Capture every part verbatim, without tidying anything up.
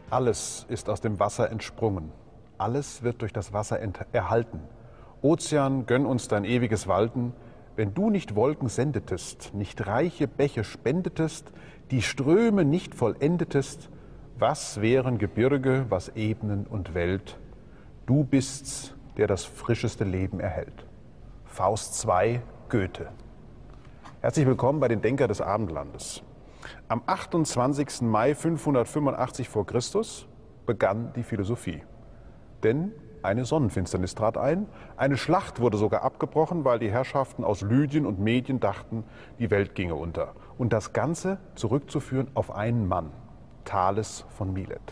Alles ist aus dem Wasser entsprungen. Alles wird durch das Wasser erhalten. Ozean, gönn uns dein ewiges Walten. Wenn du nicht Wolken sendetest, nicht reiche Bäche spendetest, die Ströme nicht vollendetest, was wären Gebirge, was Ebenen und Welt? Du bist's, der das frischeste Leben erhält. Faust zwei, Goethe. Herzlich willkommen bei den Denker des Abendlandes. Am achtundzwanzigsten Mai fünfhundertfünfundachtzig vor Christus begann die Philosophie. Denn eine Sonnenfinsternis trat ein, eine Schlacht wurde sogar abgebrochen, weil die Herrschaften aus Lydien und Medien dachten, die Welt ginge unter. Und das Ganze zurückzuführen auf einen Mann, Thales von Milet.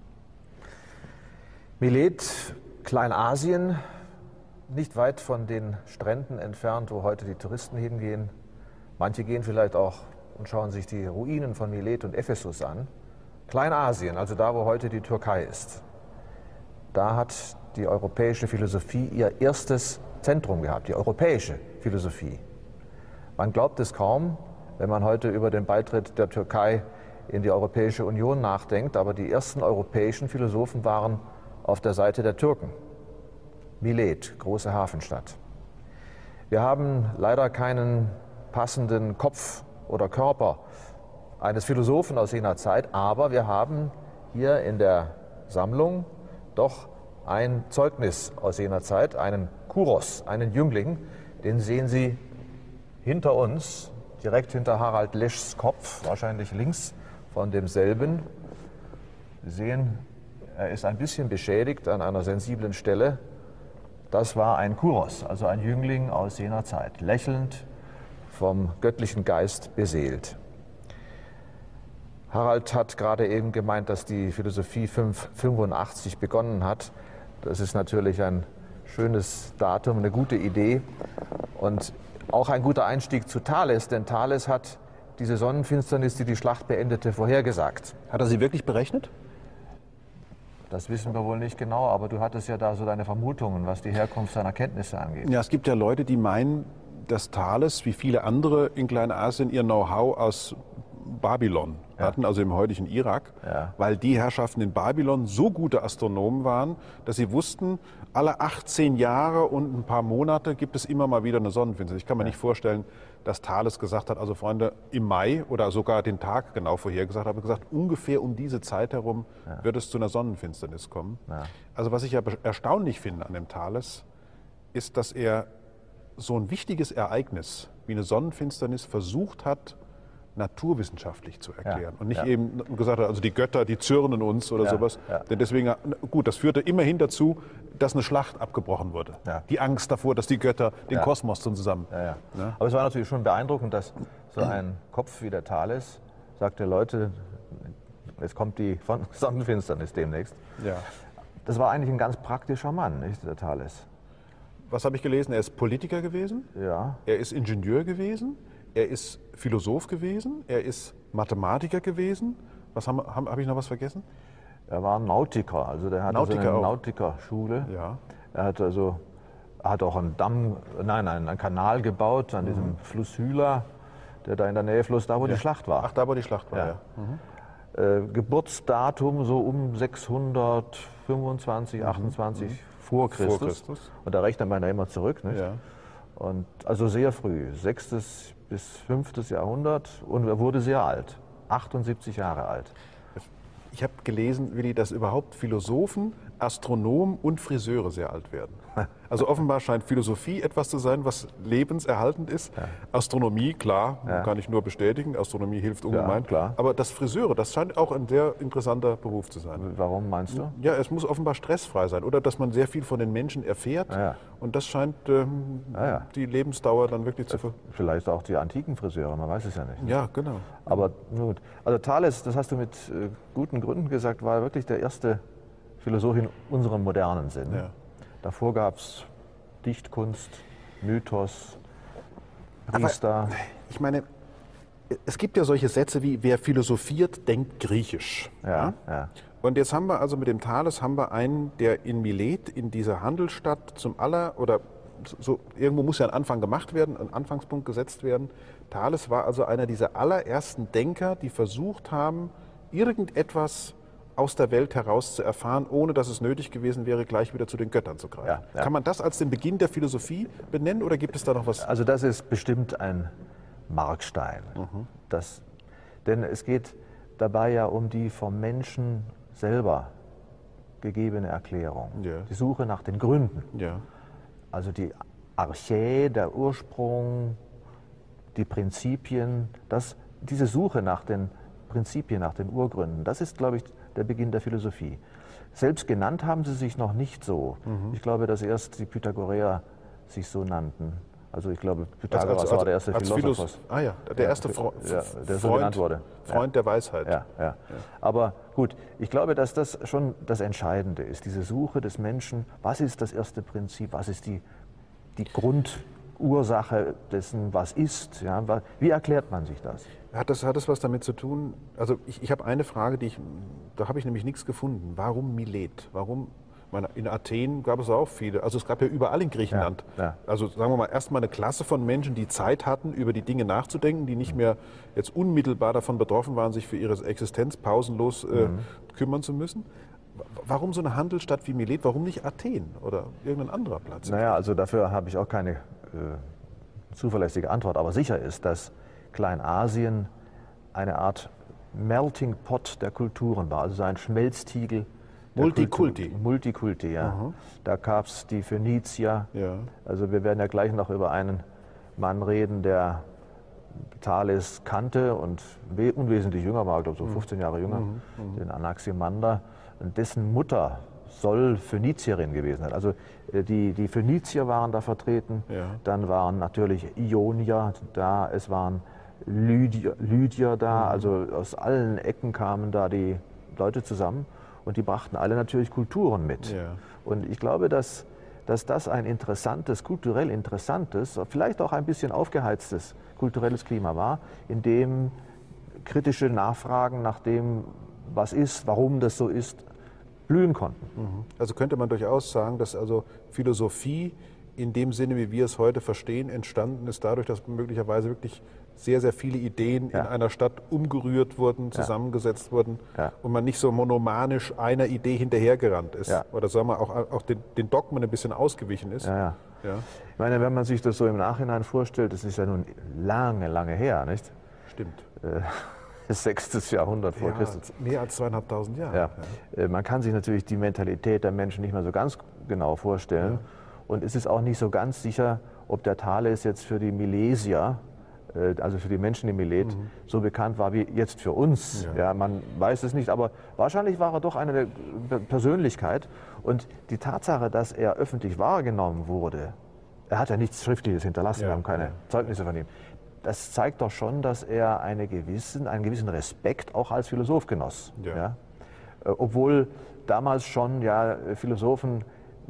Milet, Kleinasien, nicht weit von den Stränden entfernt, wo heute die Touristen hingehen. Manche gehen vielleicht auch und schauen sich die Ruinen von Milet und Ephesus an. Kleinasien, also da, wo heute die Türkei ist. Da hat die europäische Philosophie ihr erstes Zentrum gehabt, die europäische Philosophie. Man glaubt es kaum, wenn man heute über den Beitritt der Türkei in die Europäische Union nachdenkt, aber die ersten europäischen Philosophen waren auf der Seite der Türken. Milet, große Hafenstadt. Wir haben leider keinen passenden Kopf oder Körper eines Philosophen aus jener Zeit, aber wir haben hier in der Sammlung doch ein Zeugnis aus jener Zeit, einen Kuros, einen Jüngling, den sehen Sie hinter uns, direkt hinter Harald Leschs Kopf, wahrscheinlich links von demselben. Sie sehen, er ist ein bisschen beschädigt an einer sensiblen Stelle. Das war ein Kuros, also ein Jüngling aus jener Zeit, lächelnd, vom göttlichen Geist beseelt. Harald hat gerade eben gemeint, dass die Philosophie fünfhundertfünfundachtzig begonnen hat. Das ist natürlich ein schönes Datum, eine gute Idee und auch ein guter Einstieg zu Thales, denn Thales hat diese Sonnenfinsternis, die die Schlacht beendete, vorhergesagt. Hat er sie wirklich berechnet? Das wissen wir wohl nicht genau, aber du hattest ja da so deine Vermutungen, was die Herkunft seiner Kenntnisse angeht. Ja, es gibt ja Leute, die meinen, dass Thales, wie viele andere in Kleinasien, ihr Know-how aus Babylon Ja. hatten, also im heutigen Irak, Ja. weil die Herrschaften in Babylon so gute Astronomen waren, dass sie wussten, alle achtzehn Jahre und ein paar Monate gibt es immer mal wieder eine Sonnenfinsternis. Ich kann mir nicht vorstellen, dass Thales gesagt hat, also Freunde, im Mai oder sogar den Tag genau vorhergesagt, habe gesagt, ungefähr um diese Zeit herum Ja. wird es zu einer Sonnenfinsternis kommen. Ja. Also was ich ja erstaunlich finde an dem Thales, ist, dass er so ein wichtiges Ereignis wie eine Sonnenfinsternis versucht hat, naturwissenschaftlich zu erklären. Ja, und nicht ja. eben gesagt hat, also die Götter, die zürnen uns oder Ja, sowas. ja. Denn deswegen, gut, das führte immerhin dazu, dass eine Schlacht abgebrochen wurde. Ja. Die Angst davor, dass die Götter den Ja. Kosmos zusammen. Ja, ja. Ja. Aber es war natürlich schon beeindruckend, dass so ein Kopf wie der Thales sagte, Leute, jetzt kommt die Sonnenfinsternis demnächst. Ja. Das war eigentlich ein ganz praktischer Mann, nicht, der Thales. Was habe ich gelesen? Er ist Politiker gewesen, Ja, er ist Ingenieur gewesen, er ist Philosoph gewesen, er ist Mathematiker gewesen. Was haben, haben, habe ich noch was vergessen? er war Nautiker, also der hatte Nautiker so eine auch. Nautikerschule. Ja. Er hat also, er hat auch einen Damm, nein, einen, einen Kanal gebaut an diesem Fluss Hyla, der da in der Nähe floss, da wo die Schlacht war. Ach, da wo die Schlacht war, ja. ja. Äh, Geburtsdatum so um sechshundertfünfundzwanzig, achtundzwanzig vor Christus. Vor Christus. Und da rechnet man ja immer zurück, nicht? Ja. Und also sehr früh, sechstes bis fünftes Jahrhundert, und er wurde sehr alt, achtundsiebzig Jahre alt. Ich habe gelesen, Willi, dass überhaupt Philosophen, Astronomen und Friseure sehr alt werden. Also offenbar scheint Philosophie etwas zu sein, was lebenserhaltend ist. Ja. Astronomie, klar, Ja. kann ich nur bestätigen. Astronomie hilft ungemein. klar. Aber das Friseure, das scheint auch ein sehr interessanter Beruf zu sein. Warum meinst du? Ja, es muss offenbar stressfrei sein. Oder dass man sehr viel von den Menschen erfährt. Ja. Und das scheint ähm, Ja, ja. die Lebensdauer dann wirklich zu ver... Vielleicht auch die antiken Friseure, man weiß es ja nicht. Ja, genau. Aber gut. Also Thales, das hast du mit äh, guten Gründen gesagt, war wirklich der erste Philosoph in unserem modernen Sinn. Ja. Davor gab es Dichtkunst, Mythos, Priester. Aber ich meine, es gibt ja solche Sätze wie, wer philosophiert, denkt griechisch. ja, ja. Und jetzt haben wir also mit dem Thales haben wir einen, der in Milet, in dieser Handelsstadt zum aller, oder so, irgendwo muss ja ein Anfang gemacht werden, ein Anfangspunkt gesetzt werden. Thales war also einer dieser allerersten Denker, die versucht haben, irgendetwas aus der Welt heraus zu erfahren, ohne dass es nötig gewesen wäre, gleich wieder zu den Göttern zu greifen. Ja, ja. Kann man das als den Beginn der Philosophie benennen oder gibt es da noch was? Also das ist bestimmt ein Markstein. Mhm. Das, denn es geht dabei ja um die vom Menschen selber gegebene Erklärung, Ja. die Suche nach den Gründen. Ja. Also die Archä, der Ursprung, die Prinzipien, das, diese Suche nach den Prinzipien, nach den Urgründen, das ist, glaube ich, der Beginn der Philosophie. Selbst genannt haben sie sich noch nicht so. Mhm. Ich glaube, dass erst die Pythagoreer sich so nannten. Also ich glaube, Pythagoras also, also, war der erste Philosopher. Philos ah ja, der ja, erste Fre ja, der so Freund, genannt wurde. Freund ja. der Weisheit. Ja, ja. Ja. Aber gut, ich glaube, dass das schon das Entscheidende ist, diese Suche des Menschen. Was ist das erste Prinzip? Was ist die, die Grundursache dessen, was ist? Ja? Wie erklärt man sich das? Hat das, hat das was damit zu tun? Also ich, ich habe eine Frage, die ich, da habe ich nämlich nichts gefunden. Warum Milet? Warum? Meine, in Athen gab es auch viele. Also es gab ja überall in Griechenland. Ja, ja. Also sagen wir mal erstmal eine Klasse von Menschen, die Zeit hatten, über die Dinge nachzudenken, die nicht mehr jetzt unmittelbar davon betroffen waren, sich für ihre Existenz pausenlos äh, mhm. kümmern zu müssen. Warum so eine Handelsstadt wie Milet? Warum nicht Athen oder irgendein anderer Platz? Naja, also dafür habe ich auch keine äh, zuverlässige Antwort. Aber sicher ist, dass Kleinasien eine Art Melting Pot der Kulturen war, also so ein Schmelztiegel. Multikulti. Multikulti, ja. Mhm. Da gab es die Phönizier. Ja. Also wir werden ja gleich noch über einen Mann reden, der Thales kannte und unwesentlich jünger war, ich glaube so fünfzehn Jahre jünger, mhm. Mhm. den Anaximander. Und dessen Mutter soll Phönizierin gewesen sein. Also die, die Phönizier waren da vertreten, ja. Dann waren natürlich Ionier da, es waren Lydier, Lydier da, mhm. Also aus allen Ecken kamen da die Leute zusammen. Und die brachten alle natürlich Kulturen mit. Ja. Und ich glaube, dass, dass das ein interessantes, kulturell interessantes, vielleicht auch ein bisschen aufgeheiztes kulturelles Klima war, in dem kritische Nachfragen nach dem, was ist, warum das so ist, blühen konnten. Also könnte man durchaus sagen, dass also Philosophie in dem Sinne, wie wir es heute verstehen, entstanden ist dadurch, dass möglicherweise wirklich sehr, sehr viele Ideen ja. in einer Stadt umgerührt wurden, zusammengesetzt ja. wurden ja. und man nicht so monomanisch einer Idee hinterhergerannt ist. Ja. Oder sagen wir auch, auch den, den Dogmen ein bisschen ausgewichen ist. Ja, ja. Ja. Ich meine, wenn man sich das so im Nachhinein vorstellt, das ist ja nun lange, lange her, nicht? Stimmt. Äh, sechstes Jahrhundert vor ja, Christus. Mehr als zweieinhalbtausend Jahre. Ja. Ja. Man kann sich natürlich die Mentalität der Menschen nicht mehr so ganz genau vorstellen. Ja. Und es ist auch nicht so ganz sicher, ob der Thales jetzt für die Milesier, also für die Menschen in Milet, mhm. so bekannt war wie jetzt für uns. Ja. Ja, man weiß es nicht, aber wahrscheinlich war er doch eine Persönlichkeit. Und die Tatsache, dass er öffentlich wahrgenommen wurde, er hat ja nichts Schriftliches hinterlassen, ja. wir haben keine ja. Zeugnisse von ihm, das zeigt doch schon, dass er eine gewissen, einen gewissen Respekt auch als Philosoph genoss. Ja. Ja? Obwohl damals schon ja, Philosophen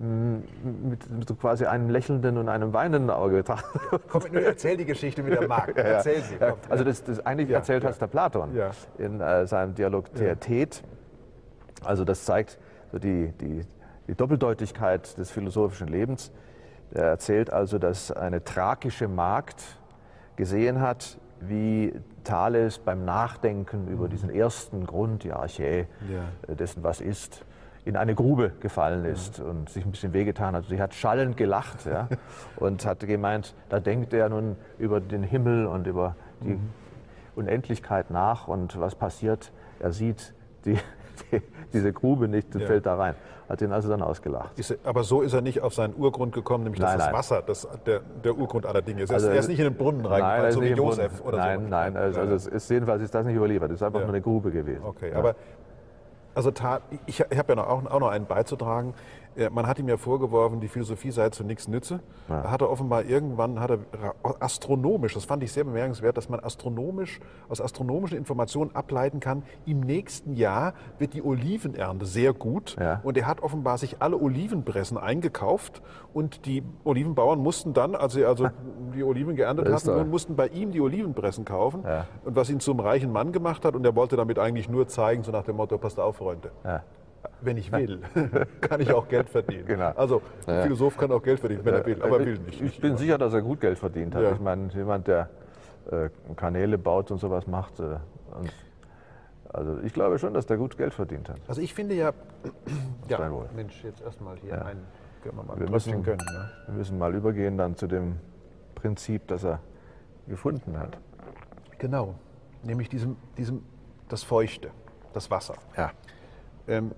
mit, mit quasi einem lächelnden und einem weinenden Auge betrachtet. Komm, nur erzähl die Geschichte mit der Magd. Ja, ja. Erzähl sie. Komm. Also das, das eigentlich ja, erzählt ja. hat der Platon ja. in äh, seinem Dialog Theaet. Also das zeigt so die, die, die Doppeldeutigkeit des philosophischen Lebens. Er erzählt also, dass eine thrakische Magd gesehen hat, wie Thales beim Nachdenken über diesen ersten Grund, die Archä, ja. dessen was ist, in eine Grube gefallen ist und sich ein bisschen wehgetan hat. Sie hat schallend gelacht ja, und hat gemeint, da denkt er nun über den Himmel und über die mhm. Unendlichkeit nach und was passiert? Er sieht die, die, diese Grube nicht und ja. fällt da rein. Hat ihn also dann ausgelacht. Ist, aber so ist er nicht auf seinen Urgrund gekommen, nämlich dass nein, das nein. Wasser das, der, der Urgrund aller Dinge ist. Also, er ist nicht in den Brunnen reingefallen, so wie Josef oder nein, so. Nein, also, also es ist, jedenfalls ist das nicht überliefert. Es ist einfach ja. nur eine Grube gewesen. Okay, ja. aber also ich, ich habe ja noch, auch noch einen beizutragen. Man hat ihm ja vorgeworfen, die Philosophie sei zu nichts nütze. Ja. Er hatte offenbar irgendwann, hat er astronomisch, das fand ich sehr bemerkenswert, dass man astronomisch, aus astronomischen Informationen ableiten kann, im nächsten Jahr wird die Olivenernte sehr gut. Ja. Und er hat offenbar sich alle Olivenpressen eingekauft und die Olivenbauern mussten dann, als sie also die Oliven geerntet hatten, toll. mussten bei ihm die Olivenpressen kaufen. Ja. Und was ihn zum reichen Mann gemacht hat. Und er wollte damit eigentlich nur zeigen, so nach dem Motto, passt auf, Freunde. Ja. Wenn ich will, kann ich auch Geld verdienen. Genau. Also ein ja. Philosoph kann auch Geld verdienen, wenn er will, aber er will nicht. Ich bin sicher, dass er gut Geld verdient hat. Ja. Ich meine, jemand, der äh, Kanäle baut und sowas macht. Äh, und, Also ich glaube schon, dass der gut Geld verdient hat. Also ich finde ja, ja Steinwohl. Mensch, jetzt erstmal hier Ja. ein, können wir mal ein Wir Tröpfchen müssen, gönnen. Ne? wir müssen mal übergehen dann zu dem Prinzip, das er gefunden hat. Genau, nämlich diesem, diesem, das Feuchte, das Wasser. Ja. Ähm,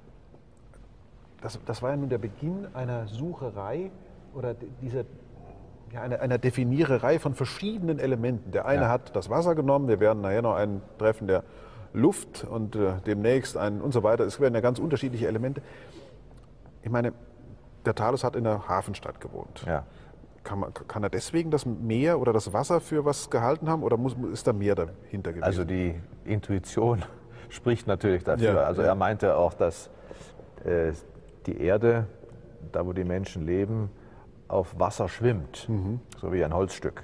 das, das war ja nun der Beginn einer Sucherei oder dieser, ja, einer, einer Definiererei von verschiedenen Elementen. Der eine Ja. hat das Wasser genommen, wir werden nachher noch einen treffen der Luft und äh, demnächst einen und so weiter. Es werden ja ganz unterschiedliche Elemente. Ich meine, der Thales hat in der Hafenstadt gewohnt. Ja. Kann, man, kann er deswegen das Meer oder das Wasser für was gehalten haben oder muss, ist da mehr dahinter gewesen? Also die Intuition spricht natürlich dafür. Ja, also ja. er meinte auch, dass äh, die Erde, da wo die Menschen leben, auf Wasser schwimmt, Mhm. so wie ein Holzstück.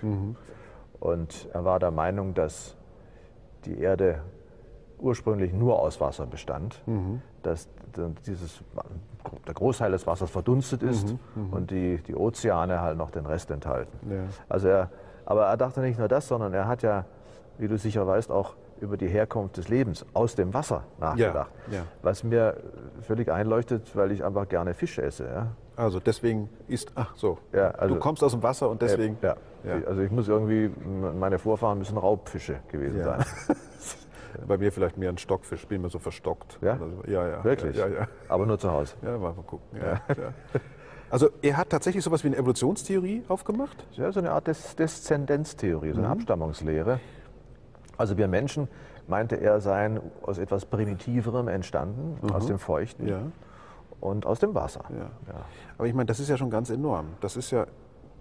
Und er war der Meinung, dass die Erde ursprünglich nur aus Wasser bestand, Mhm. dass dieses, der Großteil des Wassers verdunstet ist und die, die Ozeane halt noch den Rest enthalten. Ja. Also er, aber er dachte nicht nur das, sondern er hat ja, wie du sicher weißt, auch über die Herkunft des Lebens aus dem Wasser nachgedacht. Ja, ja. Was mir völlig einleuchtet, weil ich einfach gerne Fisch esse. Ja. Also deswegen ist, ach so, Ja, also- du kommst aus dem Wasser und deswegen, Ja. Ja. Also ich muss irgendwie, meine Vorfahren müssen Raubfische gewesen Ja. sein. bei mir vielleicht mehr ein Stockfisch, bin mir so verstockt. Ja? Also, ja, ja. Wirklich? Ja, ja. Aber nur zu Hause. Ja, mal gucken. Ja, ja. Also er hat tatsächlich sowas wie eine Evolutionstheorie aufgemacht? Ja, so eine Art Des Deszendenztheorie, so eine Abstammungslehre. Also wir Menschen, meinte er, seien aus etwas Primitiverem entstanden, aus dem Feuchten Ja. und aus dem Wasser. Ja. Ja. Aber ich meine, das ist ja schon ganz enorm. Das ist ja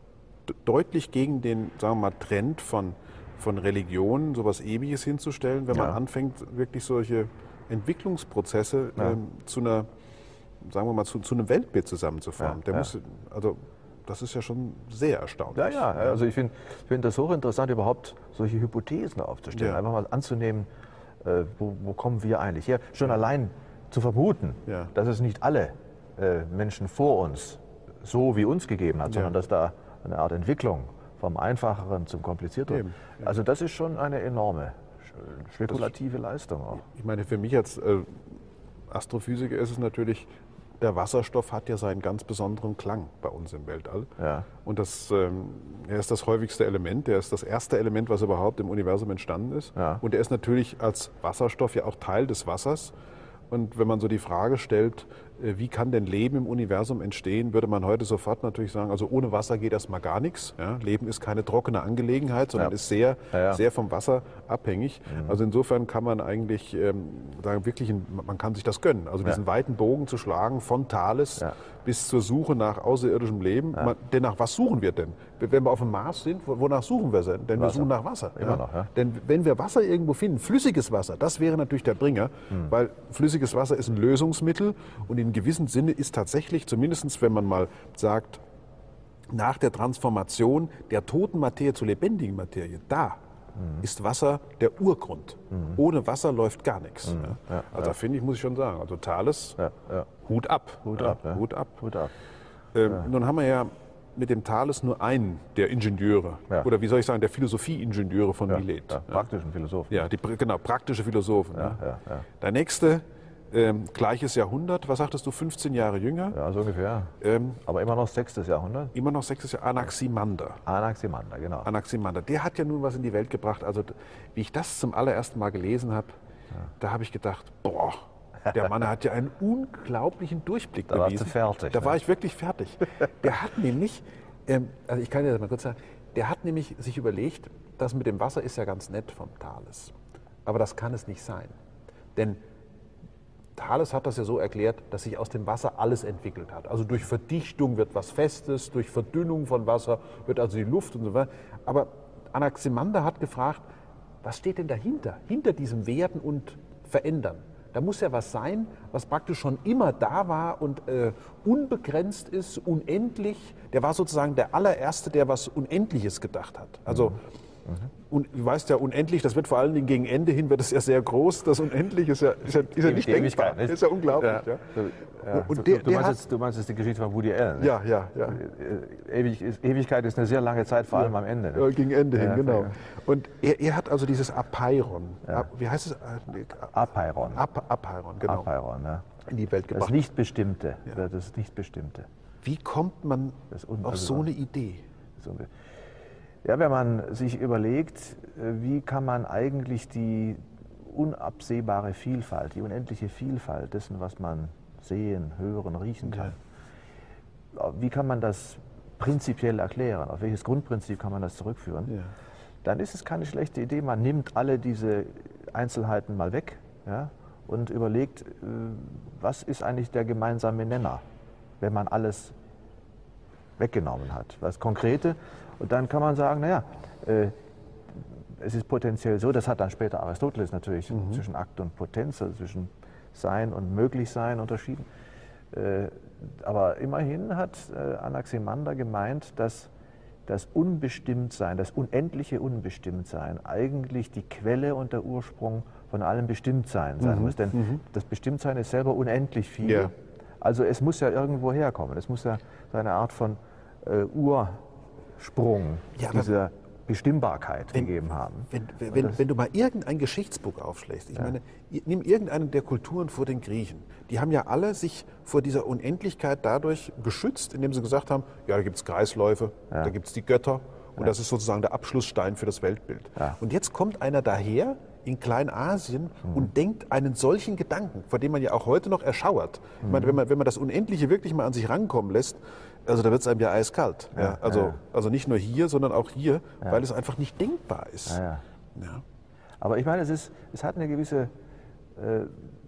d- deutlich gegen den, sagen wir mal, Trend von, von Religionen, sowas Ewiges hinzustellen, wenn man Ja. anfängt, wirklich solche Entwicklungsprozesse Ja. ähm, zu einer, sagen wir mal, zu, zu einem Weltbild zusammenzuformen. Ja, Der ja. muss, also das ist ja schon sehr erstaunlich. Ja, ja, also ich finde find das hochinteressant, überhaupt solche Hypothesen aufzustellen. Ja. Einfach mal anzunehmen, äh, wo, wo kommen wir eigentlich her. Schon allein zu vermuten, Ja. dass es nicht alle äh, Menschen vor uns so wie uns gegeben hat, sondern Ja. dass da eine Art Entwicklung vom Einfacheren zum Komplizierteren. Eben, ja. Also das ist schon eine enorme sch- spekulative Leistung auch. Ich meine, für mich als äh, Astrophysiker ist es natürlich, der Wasserstoff hat ja seinen ganz besonderen Klang bei uns im Weltall. Ja. Und das, ähm, er ist das häufigste Element, er ist das erste Element, was überhaupt im Universum entstanden ist. Ja. Und er ist natürlich als Wasserstoff ja auch Teil des Wassers. Und wenn man so die Frage stellt, äh, wie kann denn Leben im Universum entstehen, würde man heute sofort natürlich sagen, also ohne Wasser geht erstmal gar nichts. Ja? Leben ist keine trockene Angelegenheit, sondern Ja. ist sehr, Ja, ja. sehr vom Wasser abhängig. Also insofern kann man eigentlich ähm, sagen, wirklich, ein, man kann sich das gönnen. Also diesen weiten Bogen zu schlagen von Thales Ja. bis zur Suche nach außerirdischem Leben. Man, denn nach was suchen wir denn? Wenn wir auf dem Mars sind, wo- wonach suchen wir denn? Denn wir Wasser. suchen nach Wasser. Immer noch, ja. Denn wenn wir Wasser irgendwo finden, flüssiges Wasser, das wäre natürlich der Bringer, Hm. weil flüssiges Wasser ist ein Lösungsmittel und in gewissem Sinne ist tatsächlich, zumindest wenn man mal sagt, nach der Transformation der toten Materie zur lebendigen Materie, da ist Wasser der Urgrund. Ohne Wasser läuft gar nichts. Ja. Ja, Also da finde ich, muss ich schon sagen, also Thales, Ja, ja. Hut ab. Hut Ja, ab. Ja. Hut ab. Hut ab. Ähm, Nun haben wir ja mit dem Thales nur einen der Ingenieure, Ja. oder wie soll ich sagen, der Philosophie-Ingenieure von Ja, Milet. ja, praktischen Philosophen. Ja, die, pr- genau, praktische Philosophen. Ja, ne? ja, ja. Der nächste, ähm, gleiches Jahrhundert, was sagtest du, fünfzehn Jahre jünger, Ja, so ungefähr. ähm, Aber immer noch sechstes Jahrhundert. immer noch sechstes Jahr, Anaximander. Anaximander, genau. Anaximander, der hat ja nun was in die Welt gebracht. Also, d- wie ich das zum allerersten Mal gelesen habe, da habe ich gedacht, boah, der Mann hat ja einen unglaublichen Durchblick Da warst bewiesen. du fertig, Da ne? war ich wirklich fertig. Der hat nämlich, ähm, also ich kann dir das mal kurz sagen, der hat nämlich sich überlegt, das mit dem Wasser ist ja ganz nett vom Thales. Aber das kann es nicht sein. Denn Thales hat das ja so erklärt, dass sich aus dem Wasser alles entwickelt hat. Also durch Verdichtung wird was Festes, durch Verdünnung von Wasser wird also die Luft und so weiter. Aber Anaximander hat gefragt, was steht denn dahinter? Hinter diesem Werden und Verändern. Da muss ja was sein, was praktisch schon immer da war und äh, unbegrenzt ist, unendlich. Der war sozusagen der allererste, der was Unendliches gedacht hat. Also Und du weißt ja, unendlich, das wird vor allen Dingen gegen Ende hin, wird es ja sehr groß. Das Unendlich ist ja, ist ja, ist ja nicht denkbar. Nicht? Ist ja unglaublich. Ja. Ja. Ja. Und der, du, meinst jetzt, du meinst jetzt die Geschichte von Woody Allen. Nicht? Ja, ja, ja. Ewig, Ewigkeit ist eine sehr lange Zeit, vor allem ja. am Ende. Ne? Ja, gegen Ende hin, ja, genau. Ja. Und er, er hat also dieses Apeiron. Ja. Wie heißt es? Apeiron. Ap Apeiron, genau. Apeiron, ja. In die Welt gebracht. Das Nichtbestimmte. Ja. Das Nichtbestimmte. Wie kommt man auf so eine Idee? Ja, wenn man sich überlegt, wie kann man eigentlich die unabsehbare Vielfalt, die unendliche Vielfalt dessen, was man sehen, hören, riechen kann, ja. wie kann man das prinzipiell erklären, auf welches Grundprinzip kann man das zurückführen, ja. dann ist es keine schlechte Idee, man nimmt alle diese Einzelheiten mal weg, ja, und überlegt, was ist eigentlich der gemeinsame Nenner, wenn man alles weggenommen hat, was Konkrete. Und dann kann man sagen, naja, äh, es ist potenziell so, das hat dann später Aristoteles natürlich mhm. zwischen Akt und Potenz, also zwischen Sein und Möglichsein unterschieden. Äh, aber immerhin hat äh, Anaximander gemeint, dass das Unbestimmtsein, das unendliche Unbestimmtsein eigentlich die Quelle und der Ursprung von allem Bestimmtsein sein mhm. muss. Denn mhm. das Bestimmtsein ist selber unendlich viel. Ja. Also es muss ja irgendwo herkommen. Es muss ja so eine Art von äh, Ursprung ja, dieser Bestimmbarkeit wenn, gegeben haben. Wenn, wenn, wenn du mal irgendein Geschichtsbuch aufschlägst, ich ja. meine, nimm irgendeinen der Kulturen vor den Griechen, die haben ja alle sich vor dieser Unendlichkeit dadurch geschützt, indem sie gesagt haben, ja, da gibt es Kreisläufe, ja. da gibt es die Götter und ja. das ist sozusagen der Abschlussstein für das Weltbild. Ja. Und jetzt kommt einer daher in Kleinasien mhm. und denkt einen solchen Gedanken, vor dem man ja auch heute noch erschauert. Mhm. Ich meine, wenn man, wenn man das Unendliche wirklich mal an sich rankommen lässt, also da wird es einem ja eiskalt. Ja, ja. Also, ja. also nicht nur hier, sondern auch hier, ja. weil es einfach nicht denkbar ist. Ja, ja. Ja. Aber ich meine, es, ist, es hat eine gewisse äh,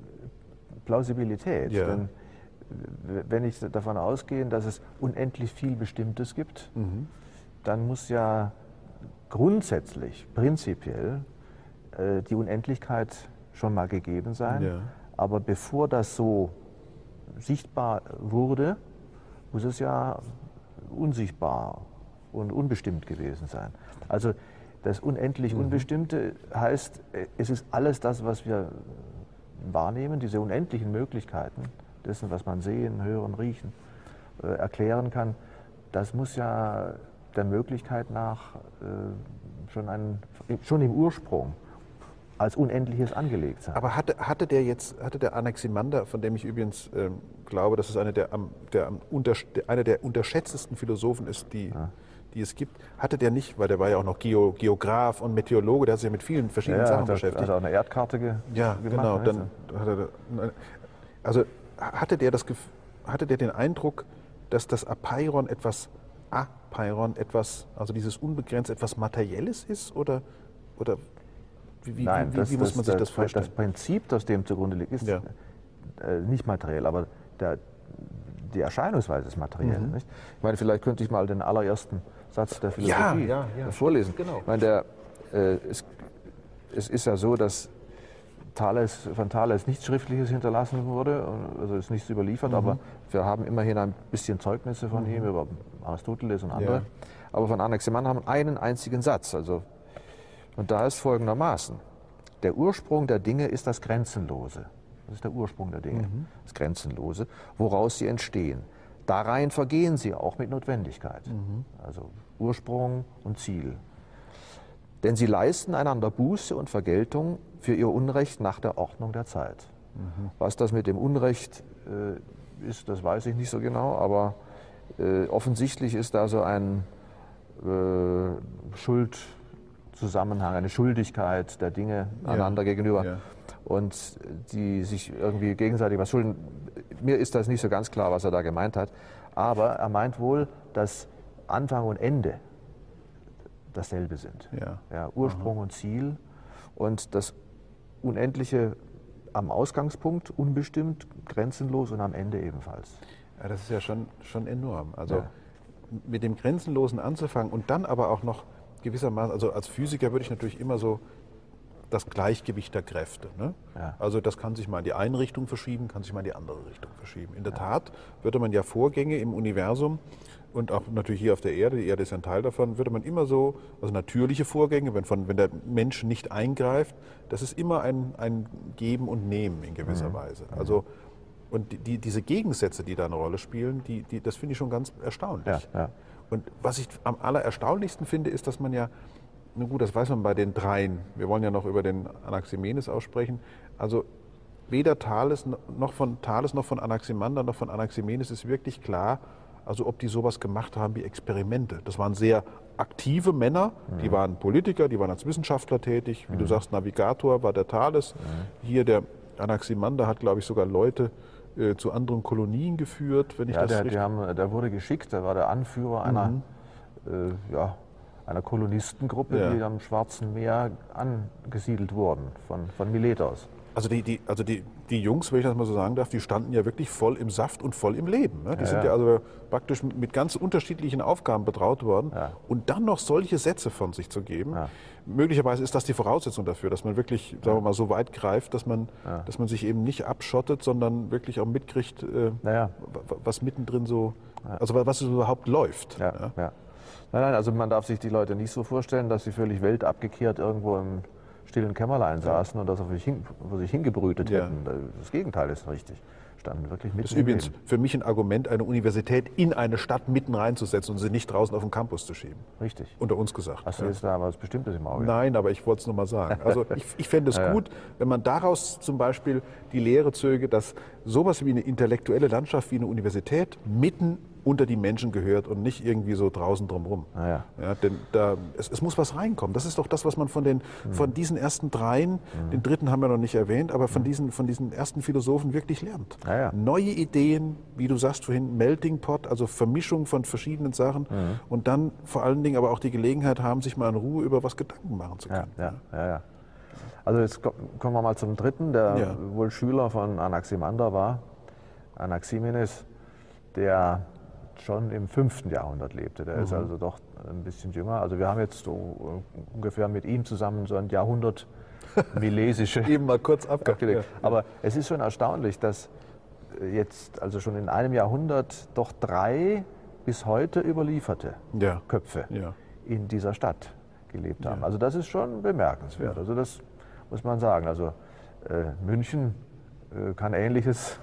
Plausibilität. Ja. Denn wenn ich davon ausgehe, dass es unendlich viel Bestimmtes gibt, mhm. dann muss ja grundsätzlich, prinzipiell, äh, die Unendlichkeit schon mal gegeben sein. Ja. Aber bevor das so sichtbar wurde, muss es ja unsichtbar und unbestimmt gewesen sein. Also das unendlich mhm. Unbestimmte heißt, es ist alles das, was wir wahrnehmen, diese unendlichen Möglichkeiten dessen, was man sehen, hören, riechen, äh, erklären kann, das muss ja der Möglichkeit nach äh, schon, ein, schon im Ursprung als Unendliches angelegt sein. Aber hatte, hatte der jetzt, hatte der Anaximander, von dem ich übrigens ähm, glaube, dass es eine der, der, unter, einer der unterschätztesten Philosophen ist, die, ja. die es gibt, hatte der nicht, weil der war ja auch noch Geo, Geograf und Meteorologe, der hat sich ja mit vielen verschiedenen ja, Sachen hat, beschäftigt. Hat er auch eine Erdkarte ge ja, gemacht? Ja, genau. Dann hat er, also hatte der, das, hatte der den Eindruck, dass das Apeiron etwas, Apeiron etwas, also dieses Unbegrenzt etwas Materielles ist? Oder, oder wie, Nein, wie, das, wie muss das, man sich das, das vorstellen? Das Prinzip, das dem zugrunde liegt, ist ja. äh, nicht materiell, aber der, die Erscheinungsweise ist materiell. Mhm. Nicht? Ich meine, vielleicht könnte ich mal den allerersten Satz der Philosophie ja, ja, ja. vorlesen. Genau. Ich meine, der, äh, es, es ist ja so, dass Thales, von Thales nichts Schriftliches hinterlassen wurde, also ist nichts überliefert, mhm. aber wir haben immerhin ein bisschen Zeugnisse von mhm. ihm über Aristoteles und andere. Ja. Aber von Anaximander haben wir einen einzigen Satz. Also, und da ist folgendermaßen: Der Ursprung der Dinge ist das Grenzenlose. Das ist der Ursprung der Dinge, mhm. das Grenzenlose, woraus sie entstehen. Darein vergehen sie auch mit Notwendigkeit. Mhm. Also Ursprung und Ziel. Denn sie leisten einander Buße und Vergeltung für ihr Unrecht nach der Ordnung der Zeit. Mhm. Was das mit dem Unrecht äh, ist, das weiß ich nicht so genau, aber äh, offensichtlich ist da so ein äh, Schuldzusammenhang, eine Schuldigkeit der Dinge ja. einander gegenüber. Ja. Und die sich irgendwie gegenseitig was schulden. Mir ist das nicht so ganz klar, was er da gemeint hat, aber er meint wohl, dass Anfang und Ende dasselbe sind. Ja. Ja, Ursprung Aha. und Ziel und das Unendliche am Ausgangspunkt, unbestimmt, grenzenlos und am Ende ebenfalls. Ja, das ist ja schon, schon enorm. Also ja. mit dem Grenzenlosen anzufangen und dann aber auch noch gewissermaßen, also als Physiker würde ich natürlich immer so das Gleichgewicht der Kräfte. Ne? Ja. Also das kann sich mal in die eine Richtung verschieben, kann sich mal in die andere Richtung verschieben. In der ja. Tat würde man ja Vorgänge im Universum und auch natürlich hier auf der Erde, die Erde ist ein Teil davon, würde man immer so, also natürliche Vorgänge, wenn, von, wenn der Mensch nicht eingreift, das ist immer ein, ein Geben und Nehmen in gewisser mhm. Weise. Also, und die, die, diese Gegensätze, die da eine Rolle spielen, die, die, das finde ich schon ganz erstaunlich. Ja, ja. Und was ich am allererstaunlichsten finde, ist, dass man ja, na gut, das weiß man bei den dreien, wir wollen ja noch über den Anaximenes aussprechen, also weder Thales noch von Thales noch von Anaximander noch von Anaximenes ist wirklich klar, also ob die sowas gemacht haben wie Experimente. Das waren sehr aktive Männer, mhm. die waren Politiker, die waren als Wissenschaftler tätig. Wie mhm. du sagst, Navigator war der Thales. Mhm. Hier der Anaximander hat, glaube ich, sogar Leute äh, zu anderen Kolonien geführt, wenn ich ja, das der, richtig... Die haben, der wurde geschickt, der war der Anführer einer, mhm. äh, ja, einer Kolonistengruppe, ja. die am Schwarzen Meer angesiedelt wurden, von, von Milet aus. Also, die, die, also die, die Jungs, wenn ich das mal so sagen darf, die standen ja wirklich voll im Saft und voll im Leben. Ne? Die ja, sind ja. ja also praktisch mit ganz unterschiedlichen Aufgaben betraut worden. Ja. Und dann noch solche Sätze von sich zu geben, ja. möglicherweise ist das die Voraussetzung dafür, dass man wirklich, sagen wir mal, so weit greift, dass man, ja. dass man sich eben nicht abschottet, sondern wirklich auch mitkriegt, äh, ja. was mittendrin so, also was überhaupt läuft. Ja. Ja. Ja. Nein, nein, also man darf sich die Leute nicht so vorstellen, dass sie völlig weltabgekehrt irgendwo im stillen Kämmerlein saßen und das auf sich, hin, auf sich hingebrütet ja. hätten. Das Gegenteil ist richtig. Standen wirklich mitten. Das ist übrigens für mich ein Argument, eine Universität in eine Stadt mitten reinzusetzen und sie nicht draußen auf den Campus zu schieben. Richtig. Unter uns gesagt. Hast du jetzt da was Bestimmtes im Auge? Nein, aber ich wollte es nur mal sagen. Also ich, ich fände es ja, gut, wenn man daraus zum Beispiel die Lehre zöge, dass sowas wie eine intellektuelle Landschaft wie eine Universität mitten unter die Menschen gehört und nicht irgendwie so draußen drumherum. Ah, ja. Ja, denn da, es, es muss was reinkommen. Das ist doch das, was man von, den, mhm. von diesen ersten dreien, mhm. den dritten haben wir noch nicht erwähnt, aber von, mhm. diesen, von diesen ersten Philosophen wirklich lernt. Ah, ja. Neue Ideen, wie du sagst vorhin, Melting Pot, also Vermischung von verschiedenen Sachen mhm. und dann vor allen Dingen aber auch die Gelegenheit haben, sich mal in Ruhe über was Gedanken machen zu können. Ja, ja, ja, ja. Also jetzt kommen wir mal zum dritten, der ja. wohl Schüler von Anaximander war, Anaximenes, der schon im fünften Jahrhundert lebte. Der mhm. ist also doch ein bisschen jünger. Also wir haben jetzt so ungefähr mit ihm zusammen so ein Jahrhundert milesische eben mal kurz abgedeckt. Ja. Aber es ist schon erstaunlich, dass jetzt also schon in einem Jahrhundert doch drei bis heute überlieferte ja. Köpfe ja. in dieser Stadt gelebt haben. Ja. Also das ist schon bemerkenswert. Ja. Also das muss man sagen. Also äh, München äh, kann Ähnliches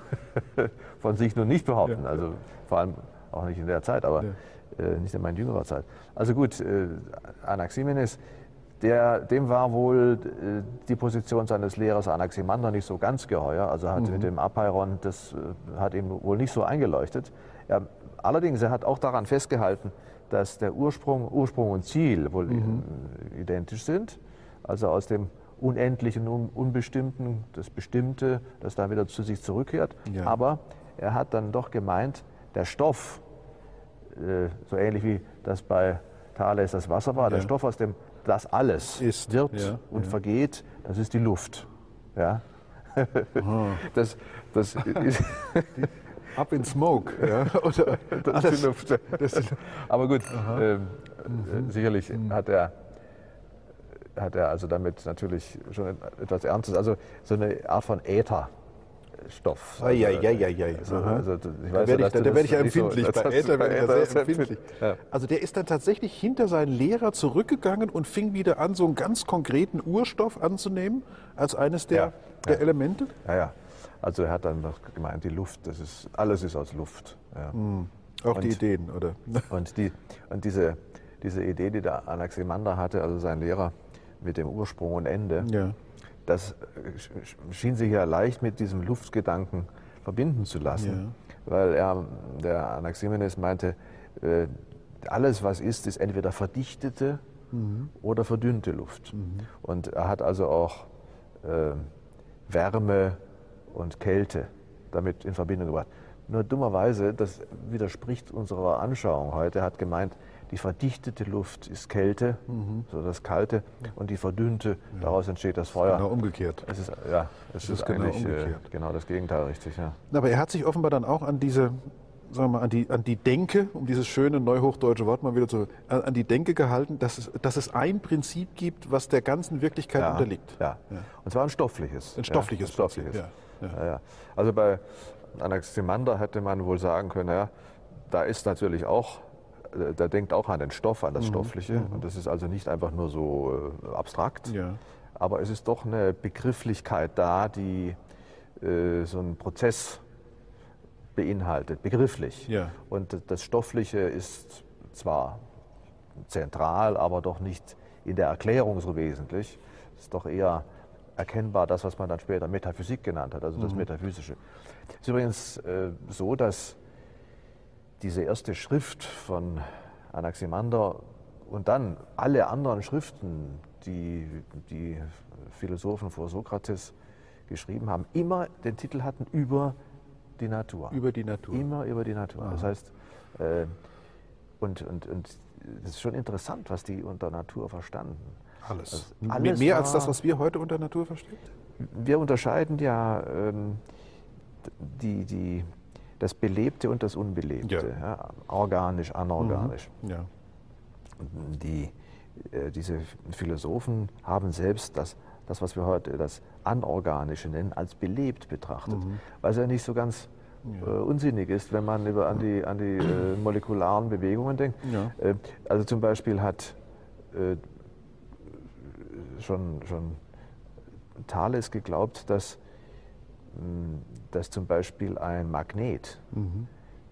von sich nur nicht behaupten. Ja. Also vor allem auch nicht in der Zeit, aber ja. äh, nicht in meiner jüngerer Zeit. Also gut, äh, Anaximenes, der, dem war wohl äh, die Position seines Lehrers Anaximander nicht so ganz geheuer. Also hat mhm. mit dem Apeiron, das äh, hat ihm wohl nicht so eingeleuchtet. Er, allerdings, er hat auch daran festgehalten, dass der Ursprung, Ursprung und Ziel wohl mhm. identisch sind. Also aus dem Unendlichen, Unbestimmten, das Bestimmte, das dann wieder zu sich zurückkehrt. Ja. Aber er hat dann doch gemeint, der Stoff, so ähnlich wie das bei Thales das Wasser war, ja. der Stoff, aus dem das alles ist, wird ja, und ja. vergeht, das ist die Luft. Ja? das, das ist Up in Smoke. Ja? Oder das ist die Luft. Das ist, aber gut, ähm, mhm. sicherlich mhm. hat er hat er also damit natürlich schon etwas Ernstes, also so eine Art von Äther. Stoff. Also, ja, ja, ja, ja. Also, also, ich weiß, da werde ich, da, da werd ich ja empfindlich. So, bei Äther werde ich ja sehr empfindlich. Ja. Also der ist dann tatsächlich hinter seinen Lehrer zurückgegangen und fing wieder an, so einen ganz konkreten Urstoff anzunehmen, als eines der, ja. der ja. Elemente. Ja, ja. Also er hat dann noch gemeint, die Luft, das ist, alles ist aus Luft. Ja. Mhm. Auch und, die Ideen, oder? Und, die, und diese, diese Idee, die der Anaximander hatte, also sein Lehrer mit dem Ursprung und Ende, ja. das schien sich ja leicht mit diesem Luftgedanken verbinden zu lassen, ja. weil er, der Anaximenes meinte, äh, alles was ist, ist entweder verdichtete mhm. oder verdünnte Luft. Mhm. Und er hat also auch äh, Wärme und Kälte damit in Verbindung gebracht. Nur dummerweise, das widerspricht unserer Anschauung heute, er hat gemeint, die verdichtete Luft ist Kälte, mhm. so das Kalte, und die verdünnte, ja. daraus entsteht das Feuer. Genau umgekehrt. Es ist, ja, es es ist, ist genau eigentlich umgekehrt. Äh, genau das Gegenteil, richtig. Ja. Aber er hat sich offenbar dann auch an diese, sagen wir mal, an die, an die Denke, um dieses schöne neuhochdeutsche Wort mal wieder zu, an die Denke gehalten, dass es, dass es ein Prinzip gibt, was der ganzen Wirklichkeit ja. unterliegt. Ja. ja, und zwar ein stoffliches. Ein stoffliches. Ja, ein stoffliches. Ja. Ja. Ja, ja. Also bei Anaximander hätte man wohl sagen können, ja, da ist natürlich auch äh, der denkt auch an den Stoff, an das Mhm. Stoffliche. Mhm. Und das ist also nicht einfach nur so äh, abstrakt. Ja. Aber es ist doch eine Begrifflichkeit da, die äh, so einen Prozess beinhaltet, begrifflich. Ja. Und das Stoffliche ist zwar zentral, aber doch nicht in der Erklärung so wesentlich. Es ist doch eher erkennbar das, was man dann später Metaphysik genannt hat, also das Mhm. Metaphysische. Es ist übrigens äh, so, dass diese erste Schrift von Anaximander und dann alle anderen Schriften, die die Philosophen vor Sokrates geschrieben haben, immer den Titel hatten über die Natur. Über die Natur. Immer über die Natur. Aha. Das heißt, äh, und, und, und es ist schon interessant, was die unter Natur verstanden. Alles. Also Me- alles Mehr als war- das, was wir heute unter Natur verstehen? Wir unterscheiden ja ähm, die, die, das Belebte und das Unbelebte, ja. Organisch, anorganisch. Ja. Die, äh, diese Philosophen haben selbst das, das, was wir heute das Anorganische nennen, als belebt betrachtet, Mhm. was ja nicht so ganz Ja. äh, unsinnig ist, wenn man über, an die, an die äh, molekularen Bewegungen denkt. Ja. Äh, also zum Beispiel hat äh, schon, schon Thales geglaubt, dass, mh, dass zum Beispiel ein Magnet Mhm.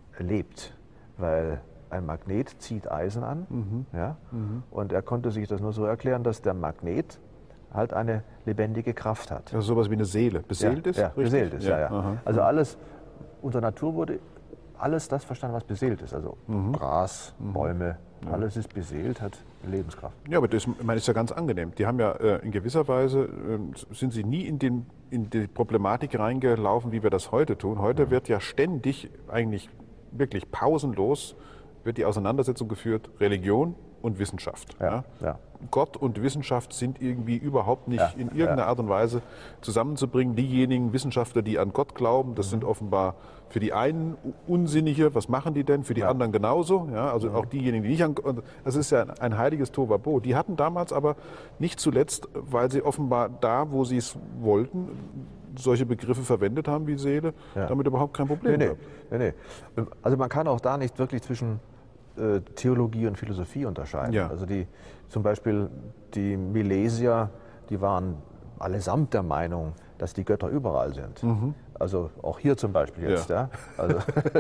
lebt, weil ein Magnet zieht Eisen an, Mhm. ja, Mhm. und er konnte sich das nur so erklären, dass der Magnet halt eine lebendige Kraft hat. Also sowas wie eine Seele. Beseelt ja, ist? Ja, richtig? beseelt ist, ja, ja. Aha. Also alles, unter Natur wurde alles das verstanden, was beseelt ist. Also Mhm. Gras, Bäume, alles ist beseelt, hat Lebenskraft. Ja, aber das ich meine, ist ja ganz angenehm. Die haben ja äh, in gewisser Weise, äh, sind sie nie in, den, in die Problematik reingelaufen, wie wir das heute tun. Heute wird ja ständig, eigentlich wirklich pausenlos, wird die Auseinandersetzung geführt, Religion und Wissenschaft. Ja, ja. Gott und Wissenschaft sind irgendwie überhaupt nicht Ja, in irgendeiner ja. Art und Weise zusammenzubringen. Diejenigen Wissenschaftler, die an Gott glauben, das sind offenbar für die einen Unsinnige. Was machen die denn? Für die Ja. anderen genauso. Ja, also auch diejenigen, die nicht an Gott. Das ist ja ein heiliges Tohuwabohu. Die hatten damals aber nicht zuletzt, weil sie offenbar da, wo sie es wollten, solche Begriffe verwendet haben wie Seele, Ja. damit überhaupt kein Problem Nee, nee, gehabt. nee, nee. Also man kann auch da nicht wirklich zwischen äh, Theologie und Philosophie unterscheiden. Ja. Also die, zum Beispiel die Milesier, die waren allesamt der Meinung, dass die Götter überall sind. Also auch hier zum Beispiel jetzt. Mhm. Ja. Ja. Also,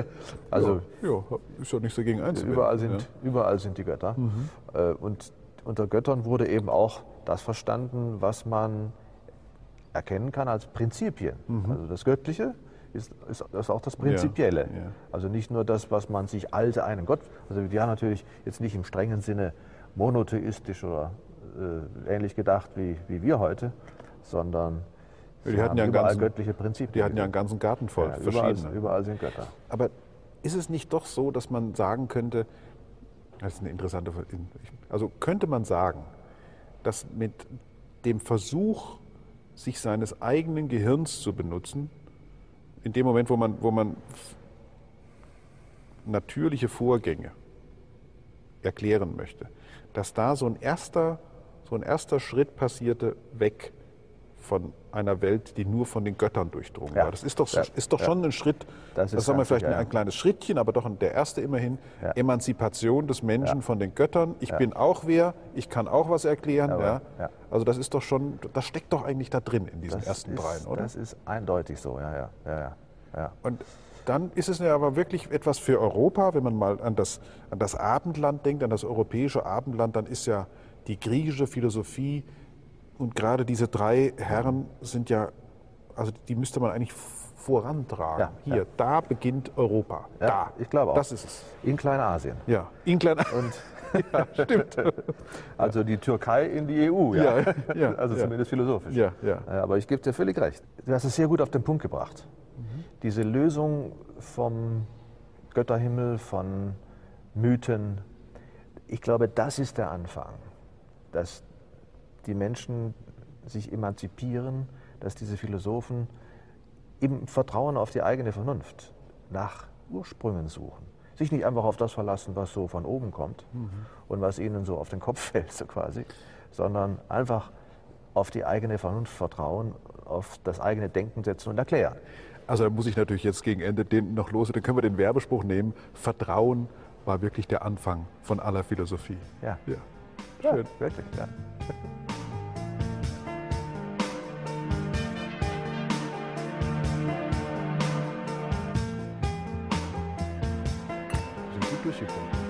also ja, ja, ist ja nichts dagegen einzuwenden. überall, sind, Ja. Mhm. überall sind die Götter. Äh, Und unter Göttern wurde eben auch das verstanden, was man erkennen kann als Prinzipien. Also das Göttliche ist, ist, ist auch das Prinzipielle. Mhm. Ja, ja. Also nicht nur das, was man sich als einen Gott, also die haben natürlich jetzt nicht im strengen Sinne monotheistisch oder äh, ähnlich gedacht wie, wie wir heute, sondern Ja, die sie hatten haben ja einen überall ganzen- göttliche Prinzipien. Die hatten ja einen ganzen Garten voll, Ja, überall, verschiedene. überall sind Götter. Aber ist es nicht doch so, dass man sagen könnte, das ist eine interessante, also könnte man sagen, dass mit dem Versuch, sich seines eigenen Gehirns zu benutzen, in dem Moment, wo man, wo man natürliche Vorgänge erklären möchte, dass da so ein erster, so ein erster Schritt passierte, weg von einer Welt, die nur von den Göttern durchdrungen Ja. war. Das ist doch, Ja. ist doch Ja. schon ein Schritt, Das das, ist sagen wir ganz vielleicht sicher, ein ja. kleines Schrittchen, aber doch der erste immerhin, Ja. Emanzipation des Menschen Ja. von den Göttern. Ich Ja. bin auch wer, ich kann auch was erklären. Jawohl. Ja. Ja. Also das ist doch schon, das steckt doch eigentlich da drin in diesen Das ersten ist, dreien, oder? Das ist eindeutig so, ja, ja, ja, ja. ja. Und dann ist es ja aber wirklich etwas für Europa, wenn man mal an das, an das Abendland denkt, an das europäische Abendland, dann ist ja die griechische Philosophie und gerade diese drei Herren sind ja, also die müsste man eigentlich vorantragen. Ja, Hier, ja. da beginnt Europa. Ja, da. ich glaube auch. Das ist es. In Kleinasien. Ja, in klein. Und Ja, stimmt. also die Türkei in die E U, ja. Ja, ja, also ja. zumindest philosophisch. Ja, ja. Aber ich gebe dir völlig recht. Du hast es sehr gut auf den Punkt gebracht. Diese Lösung vom Götterhimmel, von Mythen, ich glaube, das ist der Anfang. Dass die Menschen sich emanzipieren, dass diese Philosophen im Vertrauen auf die eigene Vernunft nach Ursprüngen suchen. Sich nicht einfach auf das verlassen, was so von oben kommt und was ihnen so auf den Kopf fällt, so quasi, sondern einfach auf die eigene Vernunft vertrauen, auf das eigene Denken setzen und erklären. Also da muss ich natürlich jetzt gegen Ende den noch los, dann können wir den Werbespruch nehmen, Vertrauen war wirklich der Anfang von aller Philosophie. Ja, Ja. ja Schön. wirklich. Ja. Wir sind gut durchgekommen.